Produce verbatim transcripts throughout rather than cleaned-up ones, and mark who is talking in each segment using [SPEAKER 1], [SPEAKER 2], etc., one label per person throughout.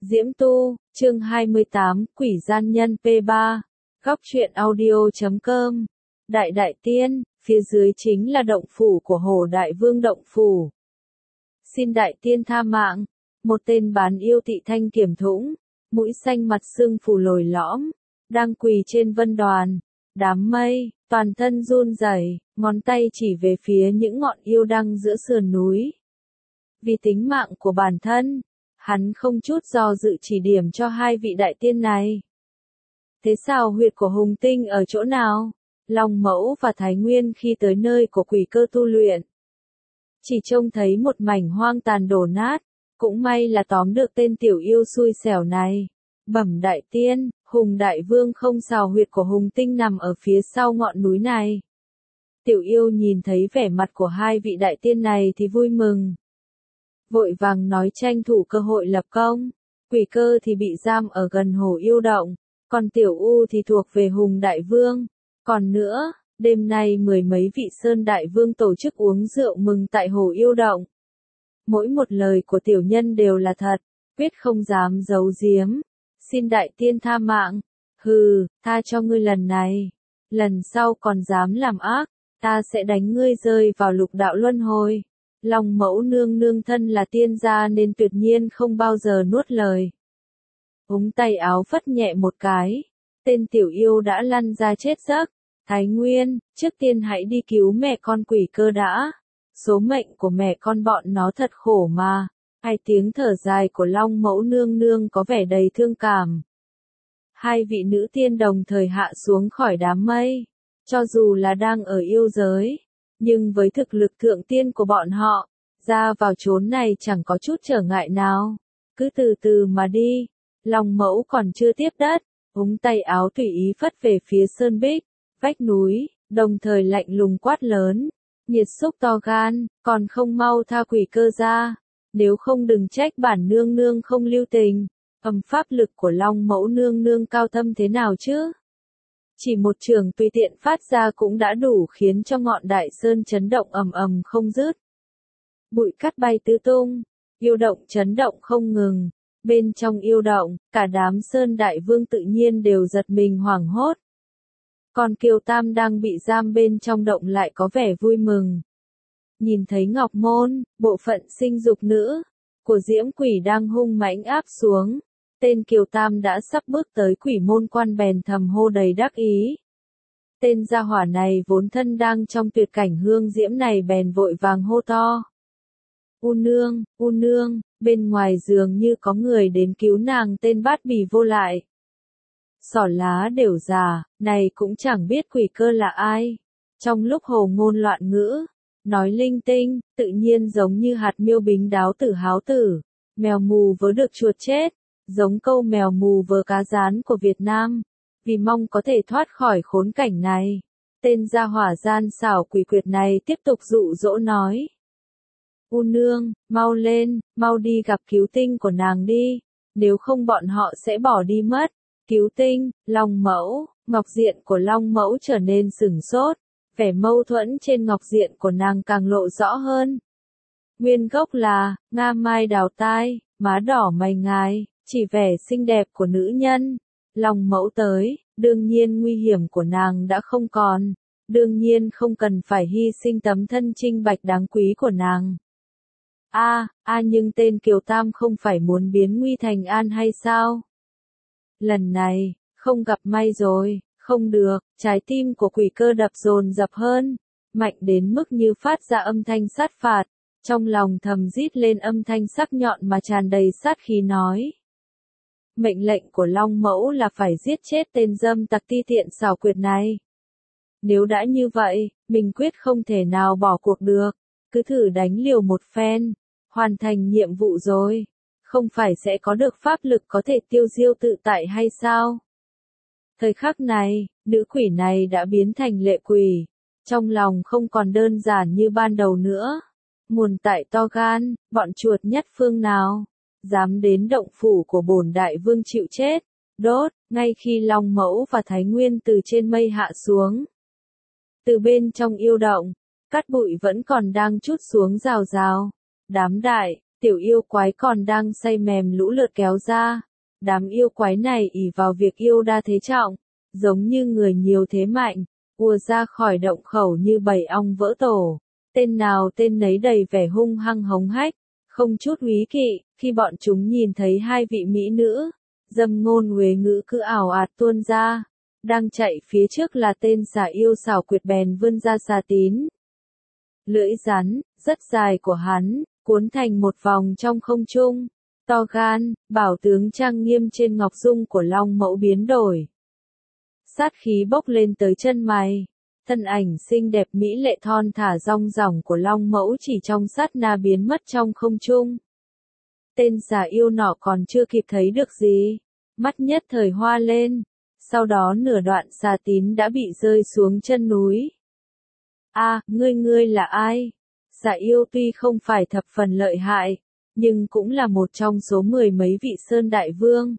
[SPEAKER 1] Diễm Tu, chương hai mươi tám, Quỷ Gian Nhân P ba, Góc truyện audio chấm com. Đại Đại Tiên, phía dưới chính là động phủ của Hồ Đại Vương động phủ. Xin Đại Tiên tha mạng, một tên bán yêu tị thanh kiểm thũng, mũi xanh mặt sưng phù lồi lõm, đang quỳ trên vân đoàn, đám mây, toàn thân run rẩy, ngón tay chỉ về phía những ngọn yêu đăng giữa sườn núi. Vì tính mạng của bản thân, hắn không chút do dự chỉ điểm cho hai vị đại tiên này. Thế sao huyệt của Hùng Tinh ở chỗ nào? Long Mẫu và Thái Nguyên khi tới nơi của quỷ cơ tu luyện, chỉ trông thấy một mảnh hoang tàn đổ nát, cũng may là tóm được tên tiểu yêu xui xẻo này. Bẩm đại tiên, Hùng Đại Vương không sao huyệt của Hùng Tinh nằm ở phía sau ngọn núi này. Tiểu yêu nhìn thấy vẻ mặt của hai vị đại tiên này thì vui mừng. Vội vàng nói tranh thủ cơ hội lập công. Quỷ cơ thì bị giam ở gần hồ yêu động, còn tiểu u thì thuộc về Hùng Đại Vương. Còn nữa, đêm nay mười mấy vị Sơn Đại Vương tổ chức uống rượu mừng tại hồ yêu động. Mỗi một lời của tiểu nhân đều là thật, quyết không dám giấu giếm. Xin đại tiên tha mạng. Hừ, tha cho ngươi lần này. Lần sau còn dám làm ác, ta sẽ đánh ngươi rơi vào lục đạo luân hồi. Long Mẫu nương nương thân là tiên gia nên tuyệt nhiên không bao giờ nuốt lời. Ống tay áo phất nhẹ một cái, tên tiểu yêu đã lăn ra chết giấc. Thái Nguyên, trước tiên hãy đi cứu mẹ con quỷ cơ đã. Số mệnh của mẹ con bọn nó thật khổ mà. Hai tiếng thở dài của Long Mẫu nương nương có vẻ đầy thương cảm. Hai vị nữ tiên đồng thời hạ xuống khỏi đám mây. Cho dù là đang ở yêu giới, nhưng với thực lực thượng tiên của bọn họ, ra vào chốn này chẳng có chút trở ngại nào. Cứ từ từ mà đi. Long Mẫu còn chưa tiếp đất, ống tay áo tùy ý phất về phía sơn bích, vách núi, đồng thời lạnh lùng quát lớn. Nhiệt xúc to gan, còn không mau tha quỷ cơ ra. Nếu không đừng trách bản nương nương không lưu tình. Âm pháp lực của Long Mẫu nương nương cao thâm thế nào chứ? Chỉ một trường tùy tiện phát ra cũng đã đủ khiến cho ngọn đại sơn chấn động ầm ầm không dứt. Bụi cát bay tứ tung, yêu động chấn động không ngừng. Bên trong yêu động, cả đám Sơn Đại Vương tự nhiên đều giật mình hoảng hốt. Còn Kiều Tam đang bị giam bên trong động lại có vẻ vui mừng. Nhìn thấy Ngọc Môn, bộ phận sinh dục nữ của Diễm Quỷ đang hung mãnh áp xuống, tên Kiều Tam đã sắp bước tới quỷ môn quan bèn thầm hô đầy đắc ý. Tên gia hỏa này vốn thân đang trong tuyệt cảnh hương diễm này bèn vội vàng hô to. U nương, u nương, bên ngoài giường như có người đến cứu nàng. Tên bát bì vô lại. Xỏ lá đều già, này cũng chẳng biết quỷ cơ là ai. Trong lúc hồ ngôn loạn ngữ, nói linh tinh, tự nhiên giống như hạt miêu bính đáo tử háo tử, mèo mù vớ được chuột chết, giống câu mèo mù vớ cá rán của Việt Nam. Vì mong có thể thoát khỏi khốn cảnh này, tên gia hỏa gian xảo quỷ quyệt này tiếp tục dụ dỗ nói. U nương, mau lên, mau đi gặp cứu tinh của nàng đi, nếu không bọn họ sẽ bỏ đi mất. Cứu tinh, Long Mẫu, ngọc diện của Long Mẫu trở nên sửng sốt, vẻ mâu thuẫn trên ngọc diện của nàng càng lộ rõ hơn. Nguyên gốc là, nga mai đào tai, má đỏ mày ngài, chỉ vẻ xinh đẹp của nữ nhân. Long Mẫu tới, đương nhiên nguy hiểm của nàng đã không còn, đương nhiên không cần phải hy sinh tấm thân trinh bạch đáng quý của nàng. A, à, a à nhưng tên Kiều Tam không phải muốn biến nguy thành an hay sao? Lần này, không gặp may rồi, không được, trái tim của quỷ cơ đập dồn dập hơn, mạnh đến mức như phát ra âm thanh sát phạt, trong lòng thầm rít lên âm thanh sắc nhọn mà tràn đầy sát khí nói. Mệnh lệnh của Long Mẫu là phải giết chết tên dâm tặc ti tiện xảo quyệt này. Nếu đã như vậy, mình quyết không thể nào bỏ cuộc được, cứ thử đánh liều một phen, hoàn thành nhiệm vụ rồi. Không phải sẽ có được pháp lực có thể tiêu diêu tự tại hay sao? Thời khắc này, nữ quỷ này đã biến thành lệ quỷ, trong lòng không còn đơn giản như ban đầu nữa. Muôn tại to gan, bọn chuột nhất phương nào, dám đến động phủ của bổn đại vương chịu chết, đốt, ngay khi Long Mẫu và Thái Nguyên từ trên mây hạ xuống. Từ bên trong yêu động, cát bụi vẫn còn đang trút xuống rào rào, đám đại Tiểu yêu quái còn đang say mềm lũ lượt kéo ra. Đám yêu quái này ỷ vào việc yêu đa thế trọng, giống như người nhiều thế mạnh, ùa ra khỏi động khẩu như bầy ong vỡ tổ. Tên nào tên nấy đầy vẻ hung hăng hống hách, không chút úy kỵ, khi bọn chúng nhìn thấy hai vị mỹ nữ, dâm ngôn huế ngữ cứ ảo ạt tuôn ra. Đang chạy phía trước là tên xà yêu xảo quyệt bèn vươn ra xà tín. Lưỡi rắn, rất dài của hắn, cuốn thành một vòng trong không trung. To gan, bảo tướng trang nghiêm trên ngọc dung của Long Mẫu biến đổi. Sát khí bốc lên tới chân mày. Thân ảnh xinh đẹp mỹ lệ thon thả rong ròng của Long Mẫu chỉ trong sát na biến mất trong không trung. Tên xà yêu nọ còn chưa kịp thấy được gì, mắt nhất thời hoa lên, sau đó nửa đoạn xà tín đã bị rơi xuống chân núi. A, ngươi ngươi là ai? Xà yêu tuy không phải thập phần lợi hại, nhưng cũng là một trong số mười mấy vị sơn đại vương.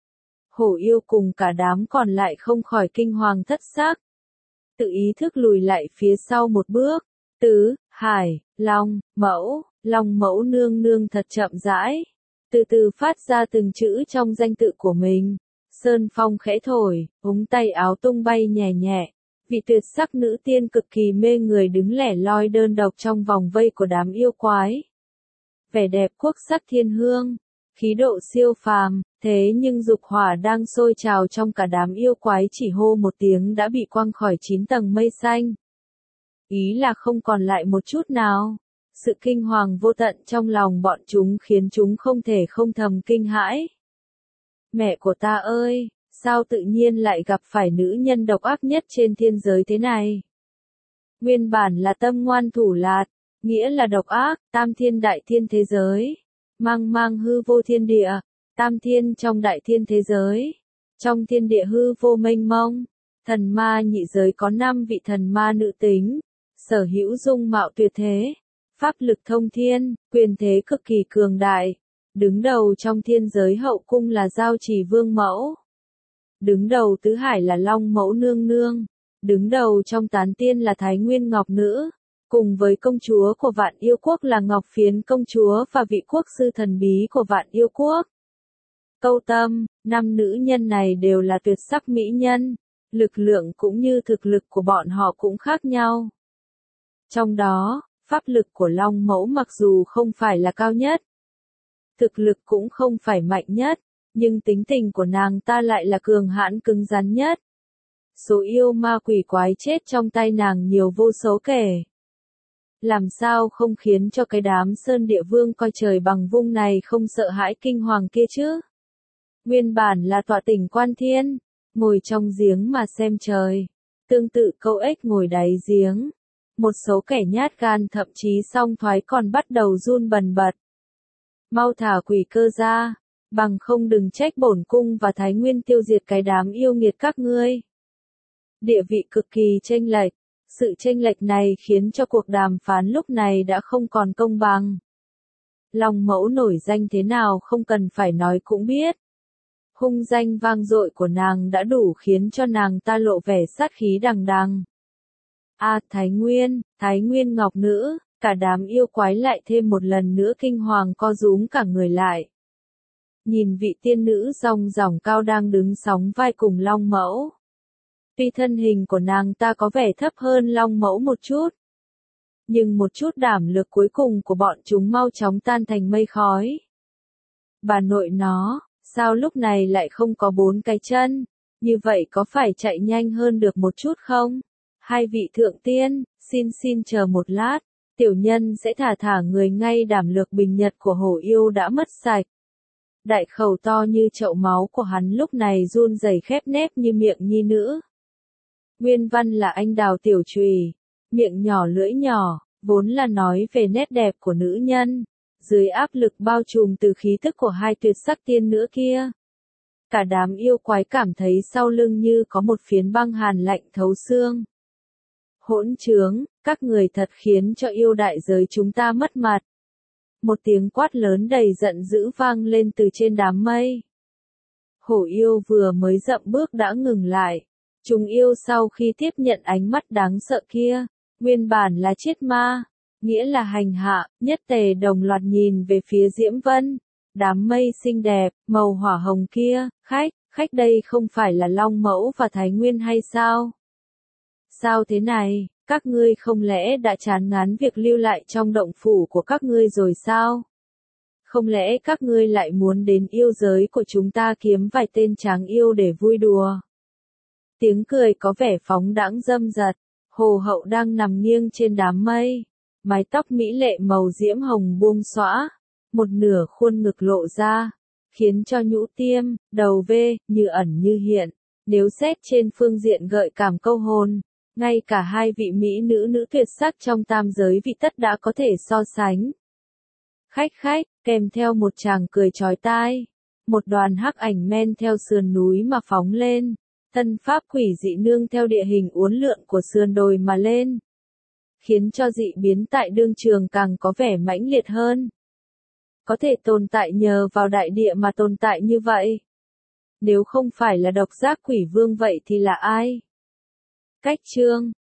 [SPEAKER 1] Hổ yêu cùng cả đám còn lại không khỏi kinh hoàng thất xác. Tự ý thức lùi lại phía sau một bước. Tứ, Hải, Long, Mẫu, Long Mẫu nương nương thật chậm rãi. Từ từ phát ra từng chữ trong danh tự của mình. Sơn phong khẽ thổi, ống tay áo tung bay nhẹ nhẹ. Vị tuyệt sắc nữ tiên cực kỳ mê người đứng lẻ loi đơn độc trong vòng vây của đám yêu quái. Vẻ đẹp quốc sắc thiên hương, khí độ siêu phàm, thế nhưng dục hỏa đang sôi trào trong cả đám yêu quái chỉ hô một tiếng đã bị quăng khỏi chín tầng mây xanh. Ý là không còn lại một chút nào. Sự kinh hoàng vô tận trong lòng bọn chúng khiến chúng không thể không thầm kinh hãi. Mẹ của ta ơi, sao tự nhiên lại gặp phải nữ nhân độc ác nhất trên thiên giới thế này? Nguyên bản là tâm ngoan thủ lạt, nghĩa là độc ác, tam thiên đại thiên thế giới, mang mang hư vô thiên địa, tam thiên trong đại thiên thế giới, trong thiên địa hư vô mênh mông, thần ma nhị giới có năm vị thần ma nữ tính, sở hữu dung mạo tuyệt thế, pháp lực thông thiên, quyền thế cực kỳ cường đại, đứng đầu trong thiên giới hậu cung là Giao Trì Vương Mẫu, đứng đầu tứ hải là Long Mẫu nương nương, đứng đầu trong tán tiên là Thái Nguyên Ngọc Nữ. Cùng với công chúa của Vạn Yêu Quốc là Ngọc Phiến công chúa và vị quốc sư thần bí của Vạn Yêu Quốc. Câu Tâm, năm nữ nhân này đều là tuyệt sắc mỹ nhân, lực lượng cũng như thực lực của bọn họ cũng khác nhau. Trong đó, pháp lực của Long Mẫu mặc dù không phải là cao nhất, thực lực cũng không phải mạnh nhất, nhưng tính tình của nàng ta lại là cường hãn cứng rắn nhất. Số yêu ma quỷ quái chết trong tay nàng nhiều vô số kể. Làm sao không khiến cho cái đám sơn địa vương coi trời bằng vung này không sợ hãi kinh hoàng kia chứ? Nguyên bản là tọa tỉnh quan thiên, ngồi trong giếng mà xem trời. Tương tự câu ếch ngồi đáy giếng. Một số kẻ nhát gan thậm chí song thoái còn bắt đầu run bần bật. Mau thả quỷ cơ ra, bằng không đừng trách bổn cung và Thái Nguyên tiêu diệt cái đám yêu nghiệt các ngươi. Địa vị cực kỳ chênh lệch. Sự chênh lệch này khiến cho cuộc đàm phán lúc này đã không còn công bằng. Long Mẫu nổi danh thế nào không cần phải nói cũng biết. Hung danh vang dội của nàng đã đủ khiến cho nàng ta lộ vẻ sát khí đằng đằng. A à, Thái Nguyên, Thái Nguyên Ngọc Nữ, cả đám yêu quái lại thêm một lần nữa kinh hoàng co rúm cả người lại. Nhìn vị tiên nữ rong ròng cao đang đứng sóng vai cùng Long Mẫu. Tuy thân hình của nàng ta có vẻ thấp hơn Long Mẫu một chút, nhưng một chút đảm lực cuối cùng của bọn chúng mau chóng tan thành mây khói. Bà nội nó, sao lúc này lại không có bốn cái chân, như vậy có phải chạy nhanh hơn được một chút không? Hai vị thượng tiên, xin xin chờ một lát, tiểu nhân sẽ thả thả người ngay. Đảm lực bình nhật của hổ yêu đã mất sạch. Đại khẩu to như chậu máu của hắn lúc này run rẩy khép nép như miệng nhi nữ. Nguyên văn là anh đào tiểu trùy, miệng nhỏ lưỡi nhỏ, vốn là nói về nét đẹp của nữ nhân, dưới áp lực bao trùm từ khí tức của hai tuyệt sắc tiên nữ kia. Cả đám yêu quái cảm thấy sau lưng như có một phiến băng hàn lạnh thấu xương. Hỗn trướng, các người thật khiến cho yêu đại giới chúng ta mất mặt. Một tiếng quát lớn đầy giận dữ vang lên từ trên đám mây. Hổ yêu vừa mới dậm bước đã ngừng lại. Chúng yêu sau khi tiếp nhận ánh mắt đáng sợ kia, nguyên bản là chết ma, nghĩa là hành hạ, nhất tề đồng loạt nhìn về phía Diễm Vân. Đám mây xinh đẹp, màu hỏa hồng kia, khách, khách đây không phải là Long Mẫu và Thái Nguyên hay sao? Sao thế này, các ngươi không lẽ đã chán ngán việc lưu lại trong động phủ của các ngươi rồi sao? Không lẽ các ngươi lại muốn đến yêu giới của chúng ta kiếm vài tên tráng yêu để vui đùa? Tiếng cười có vẻ phóng đãng dâm dật, Hồ Hậu đang nằm nghiêng trên đám mây, mái tóc mỹ lệ màu diễm hồng buông xõa, một nửa khuôn ngực lộ ra, khiến cho nhũ tiêm, đầu vê, như ẩn như hiện. Nếu xét trên phương diện gợi cảm câu hồn, ngay cả hai vị mỹ nữ nữ tuyệt sắc trong tam giới vị tất đã có thể so sánh. Khách khách, kèm theo một tràng cười chói tai, một đoàn hắc ảnh men theo sườn núi mà phóng lên, tân pháp quỷ dị nương theo địa hình uốn lượn của sườn đồi mà lên, khiến cho dị biến tại đương trường càng có vẻ mãnh liệt hơn. Có thể tồn tại nhờ vào đại địa mà tồn tại như vậy. Nếu không phải là độc giác quỷ vương vậy thì là ai? Cách chương